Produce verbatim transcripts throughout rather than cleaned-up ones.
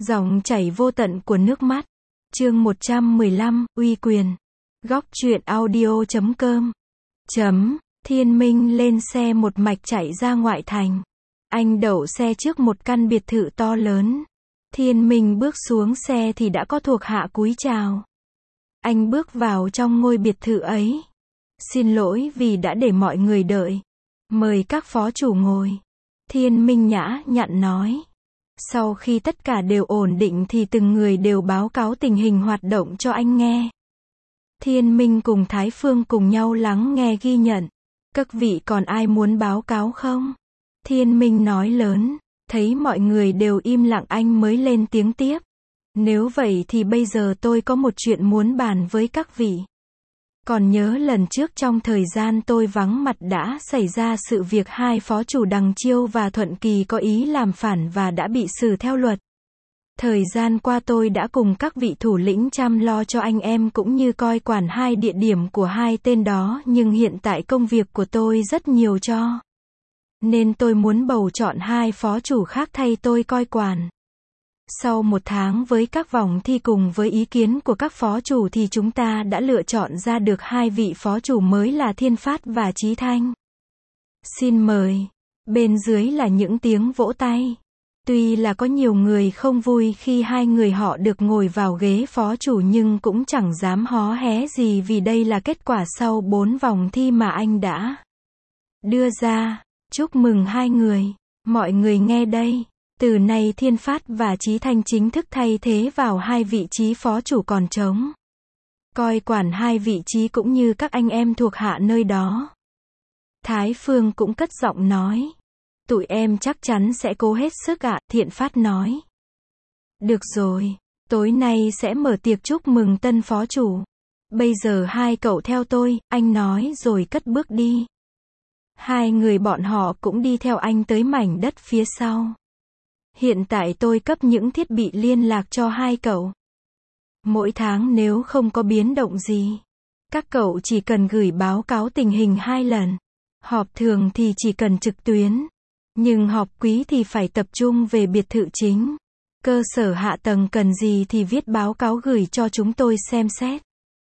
Dòng chảy vô tận của nước mắt. Chương một trăm mười lăm, uy quyền. Góc truyện audio chấm com. Chấm, Thiên Minh lên xe một mạch chạy ra ngoại thành. Anh đậu xe trước một căn biệt thự to lớn. Thiên Minh bước xuống xe thì đã có thuộc hạ cúi chào. Anh bước vào trong ngôi biệt thự ấy. Xin lỗi vì đã để mọi người đợi. Mời các phó chủ ngồi. Thiên Minh nhã nhặn nói. Sau khi tất cả đều ổn định thì từng người đều báo cáo tình hình hoạt động cho anh nghe. Thiên Minh cùng Thái Phương cùng nhau lắng nghe ghi nhận. Các vị còn ai muốn báo cáo không? Thiên Minh nói lớn, thấy mọi người đều im lặng anh mới lên tiếng tiếp. Nếu vậy thì bây giờ tôi có một chuyện muốn bàn với các vị. Còn nhớ lần trước trong thời gian tôi vắng mặt đã xảy ra sự việc hai phó chủ Đằng Chiêu và Thuận Kỳ có ý làm phản và đã bị xử theo luật. Thời gian qua tôi đã cùng các vị thủ lĩnh chăm lo cho anh em cũng như coi quản hai địa điểm của hai tên đó, nhưng hiện tại công việc của tôi rất nhiều cho. Nên tôi muốn bầu chọn hai phó chủ khác thay tôi coi quản. Sau một tháng với các vòng thi cùng với ý kiến của các phó chủ thì chúng ta đã lựa chọn ra được hai vị phó chủ mới là Thiên Phát và Chí Thanh. Xin mời. Bên dưới là những tiếng vỗ tay. Tuy là có nhiều người không vui khi hai người họ được ngồi vào ghế phó chủ nhưng cũng chẳng dám hó hé gì vì đây là kết quả sau bốn vòng thi mà anh đã đưa ra. Chúc mừng hai người. Mọi người nghe đây. Từ nay Thiên Phát và Chí Thanh chính thức thay thế vào hai vị trí phó chủ còn trống. Coi quản hai vị trí cũng như các anh em thuộc hạ nơi đó. Thái Phương cũng cất giọng nói. Tụi em chắc chắn sẽ cố hết sức ạ, Thiện Phát nói. Được rồi, tối nay sẽ mở tiệc chúc mừng tân phó chủ. Bây giờ hai cậu theo tôi, anh nói rồi cất bước đi. Hai người bọn họ cũng đi theo anh tới mảnh đất phía sau. Hiện tại tôi cấp những thiết bị liên lạc cho hai cậu. Mỗi tháng nếu không có biến động gì, các cậu chỉ cần gửi báo cáo tình hình hai lần. Họp thường thì chỉ cần trực tuyến. Nhưng họp quý thì phải tập trung về biệt thự chính. Cơ sở hạ tầng cần gì thì viết báo cáo gửi cho chúng tôi xem xét.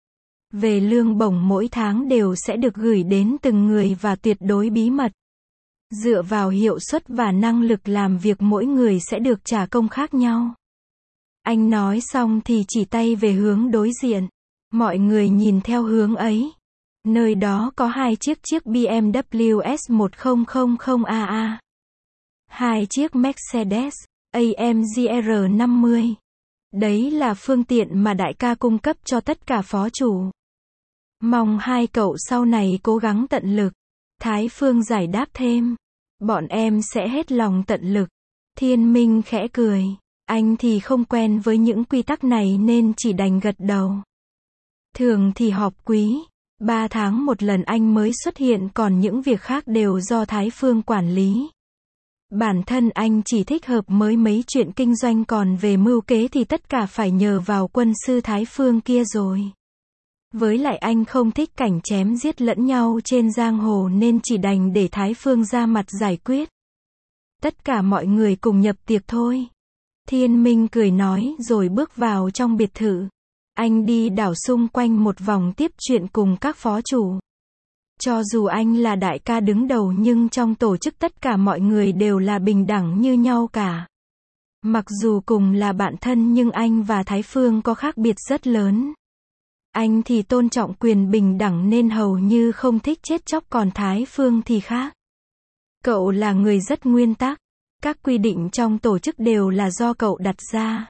Về lương bổng mỗi tháng đều sẽ được gửi đến từng người và tuyệt đối bí mật. Dựa vào hiệu suất và năng lực làm việc mỗi người sẽ được trả công khác nhau. Anh nói xong thì chỉ tay về hướng đối diện. Mọi người nhìn theo hướng ấy. Nơi đó có hai chiếc chiếc B M W S một nghìn A A. Hai chiếc Mercedes A M G R năm mươi. Đấy là phương tiện mà đại ca cung cấp cho tất cả phó chủ. Mong hai cậu sau này cố gắng tận lực. Thái Phương giải đáp thêm. Bọn em sẽ hết lòng tận lực. Thiên Minh khẽ cười. Anh thì không quen với những quy tắc này nên chỉ đành gật đầu. Thường thì họp quý. Ba tháng một lần anh mới xuất hiện còn những việc khác đều do Thái Phương quản lý. Bản thân anh chỉ thích hợp mới mấy chuyện kinh doanh còn về mưu kế thì tất cả phải nhờ vào quân sư Thái Phương kia rồi. Với lại anh không thích cảnh chém giết lẫn nhau trên giang hồ nên chỉ đành để Thái Phương ra mặt giải quyết. Tất cả mọi người cùng nhập tiệc thôi. Thiên Minh cười nói rồi bước vào trong biệt thự. Anh đi đảo xung quanh một vòng tiếp chuyện cùng các phó chủ. Cho dù anh là đại ca đứng đầu nhưng trong tổ chức tất cả mọi người đều là bình đẳng như nhau cả. Mặc dù cùng là bạn thân nhưng anh và Thái Phương có khác biệt rất lớn. Anh thì tôn trọng quyền bình đẳng nên hầu như không thích chết chóc còn Thái Phương thì khác. Cậu là người rất nguyên tắc. Các quy định trong tổ chức đều là do cậu đặt ra.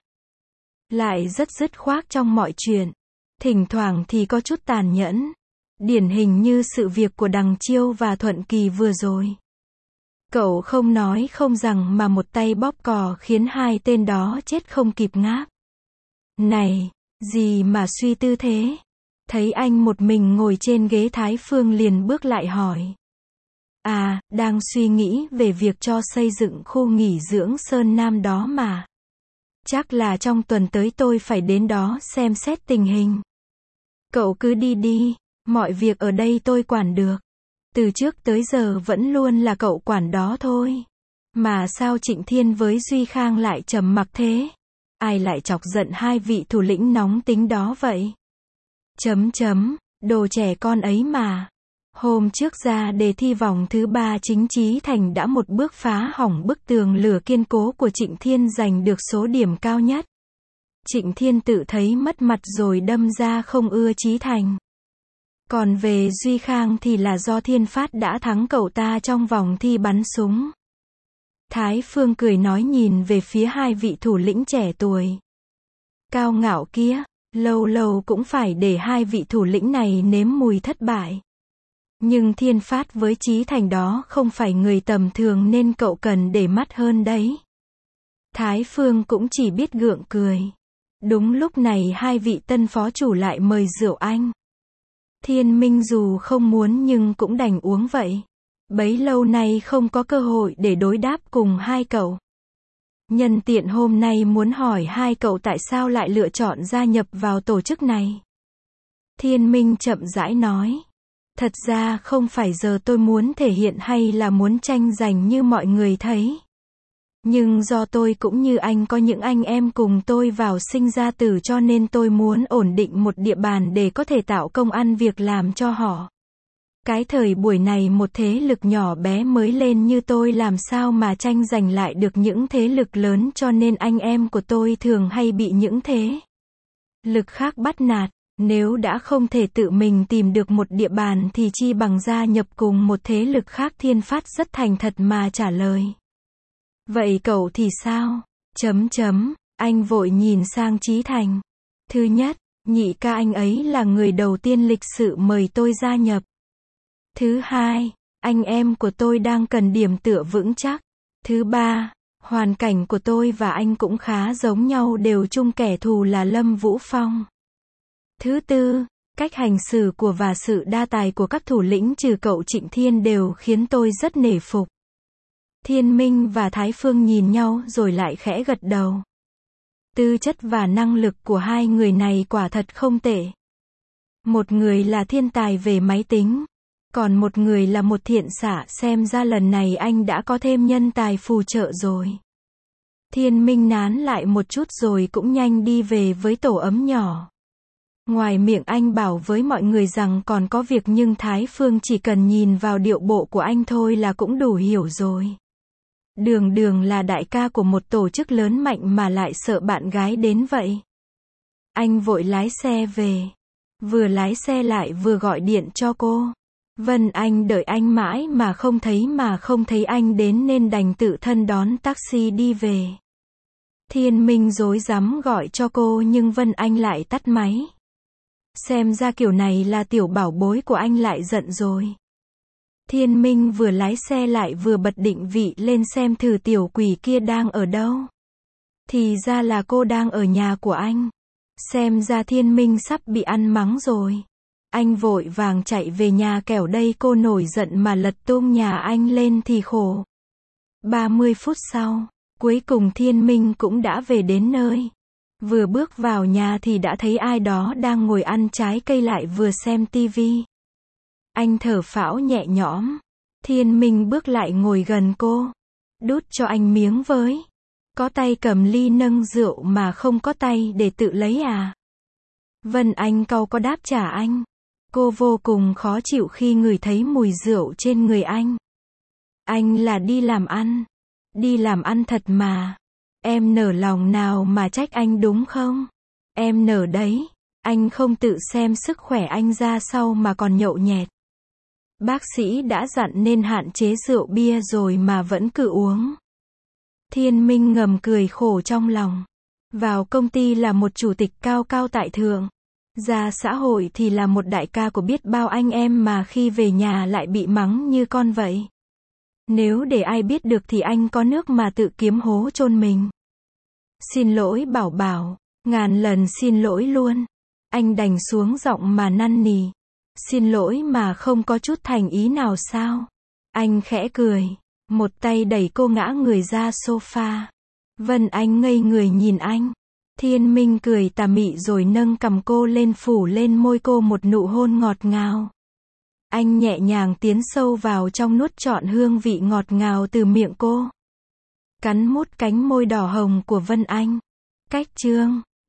Lại rất dứt khoát trong mọi chuyện. Thỉnh thoảng thì có chút tàn nhẫn. Điển hình như sự việc của Đằng Chiêu và Thuận Kỳ vừa rồi. Cậu không nói không rằng mà một tay bóp cò khiến hai tên đó chết không kịp ngáp. Này, gì mà suy tư thế? Thấy anh một mình ngồi trên ghế Thái Phương liền bước lại hỏi. À, đang suy nghĩ về việc cho xây dựng khu nghỉ dưỡng Sơn Nam đó mà. Chắc là trong tuần tới tôi phải đến đó xem xét tình hình. Cậu cứ đi đi, mọi việc ở đây tôi quản được. Từ trước tới giờ vẫn luôn là cậu quản đó thôi. Mà sao Trịnh Thiên với Duy Khang lại trầm mặc thế? Ai lại chọc giận hai vị thủ lĩnh nóng tính đó vậy? Chấm chấm, đồ trẻ con ấy mà. Hôm trước ra đề thi vòng thứ ba chính Chí Thành đã một bước phá hỏng bức tường lửa kiên cố của Trịnh Thiên giành được số điểm cao nhất. Trịnh Thiên tự thấy mất mặt rồi đâm ra không ưa Chí Thành. Còn về Duy Khang thì là do Thiên Phát đã thắng cậu ta trong vòng thi bắn súng. Thái Phương cười nói nhìn về phía hai vị thủ lĩnh trẻ tuổi cao ngạo kia, lâu lâu cũng phải để hai vị thủ lĩnh này nếm mùi thất bại. Nhưng Thiên Phát với Chí Thành đó không phải người tầm thường nên cậu cần để mắt hơn đấy. Thái Phương cũng chỉ biết gượng cười. Đúng lúc này hai vị tân phó chủ lại mời rượu anh. Thiên Minh dù không muốn nhưng cũng đành uống vậy. Bấy lâu nay không có cơ hội để đối đáp cùng hai cậu. Nhân tiện hôm nay muốn hỏi hai cậu tại sao lại lựa chọn gia nhập vào tổ chức này. Thiên Minh chậm rãi nói. Thật ra không phải giờ tôi muốn thể hiện hay là muốn tranh giành như mọi người thấy. Nhưng do tôi cũng như anh có những anh em cùng tôi vào sinh ra tử cho nên tôi muốn ổn định một địa bàn để có thể tạo công ăn việc làm cho họ. Cái thời buổi này một thế lực nhỏ bé mới lên như tôi làm sao mà tranh giành lại được những thế lực lớn cho nên anh em của tôi thường hay bị những thế lực khác bắt nạt. Nếu đã không thể tự mình tìm được một địa bàn thì chi bằng gia nhập cùng một thế lực khác. Thiên Phát rất thành thật mà trả lời. Vậy cậu thì sao? Chấm chấm, anh vội nhìn sang Chí Thành. Thứ nhất, nhị ca anh ấy là người đầu tiên lịch sự mời tôi gia nhập. Thứ hai, anh em của tôi đang cần điểm tựa vững chắc. Thứ ba, hoàn cảnh của tôi và anh cũng khá giống nhau đều chung kẻ thù là Lâm Vũ Phong. Thứ tư, cách hành xử của và sự đa tài của các thủ lĩnh trừ cậu Trịnh Thiên đều khiến tôi rất nể phục. Thiên Minh và Thái Phương nhìn nhau rồi lại khẽ gật đầu. Tư chất và năng lực của hai người này quả thật không tệ. Một người là thiên tài về máy tính, còn một người là một thiện xạ, xem ra lần này anh đã có thêm nhân tài phù trợ rồi. Thiên Minh nán lại một chút rồi cũng nhanh đi về với tổ ấm nhỏ. Ngoài miệng anh bảo với mọi người rằng còn có việc nhưng Thái Phương chỉ cần nhìn vào điệu bộ của anh thôi là cũng đủ hiểu rồi. Đường đường là đại ca của một tổ chức lớn mạnh mà lại sợ bạn gái đến vậy. Anh vội lái xe về. Vừa lái xe lại vừa gọi điện cho cô. Vân Anh đợi anh mãi mà không thấy mà không thấy anh đến nên đành tự thân đón taxi đi về. Thiên Minh rối rắm gọi cho cô nhưng Vân Anh lại tắt máy. Xem ra kiểu này là tiểu bảo bối của anh lại giận rồi. Thiên Minh vừa lái xe lại vừa bật định vị lên xem thử tiểu quỷ kia đang ở đâu. Thì ra là cô đang ở nhà của anh. Xem ra Thiên Minh sắp bị ăn mắng rồi. Anh vội vàng chạy về nhà kẻo đây cô nổi giận mà lật tung nhà anh lên thì khổ. ba mươi phút sau, cuối cùng Thiên Minh cũng đã về đến nơi. Vừa bước vào nhà thì đã thấy ai đó đang ngồi ăn trái cây lại vừa xem tivi. Anh thở phào nhẹ nhõm. Thiên Minh bước lại ngồi gần cô. Đút cho anh miếng với. Có tay cầm ly nâng rượu mà không có tay để tự lấy à? Vân Anh cau có đáp trả anh. Cô vô cùng khó chịu khi ngửi thấy mùi rượu trên người anh. Anh là đi làm ăn. Đi làm ăn thật mà. Em nở lòng nào mà trách anh đúng không? Em nở đấy. Anh không tự xem sức khỏe anh ra sau mà còn nhậu nhẹt. Bác sĩ đã dặn nên hạn chế rượu bia rồi mà vẫn cứ uống. Thiên Minh ngầm cười khổ trong lòng. Vào công ty là một chủ tịch cao cao tại thượng. Ra xã hội thì là một đại ca của biết bao anh em mà khi về nhà lại bị mắng như con vậy. Nếu để ai biết được thì anh có nước mà tự kiếm hố chôn mình. Xin lỗi Bảo Bảo, ngàn lần xin lỗi luôn. Anh đành xuống giọng mà năn nỉ. Xin lỗi mà không có chút thành ý nào sao? Anh khẽ cười, một tay đẩy cô ngã người ra sofa. Vân Anh ngây người nhìn anh. Thiên Minh cười tà mị rồi nâng cằm cô lên phủ lên môi cô một nụ hôn ngọt ngào. Anh nhẹ nhàng tiến sâu vào trong nuốt trọn hương vị ngọt ngào từ miệng cô. Cắn mút cánh môi đỏ hồng của Vân Anh. Cách chương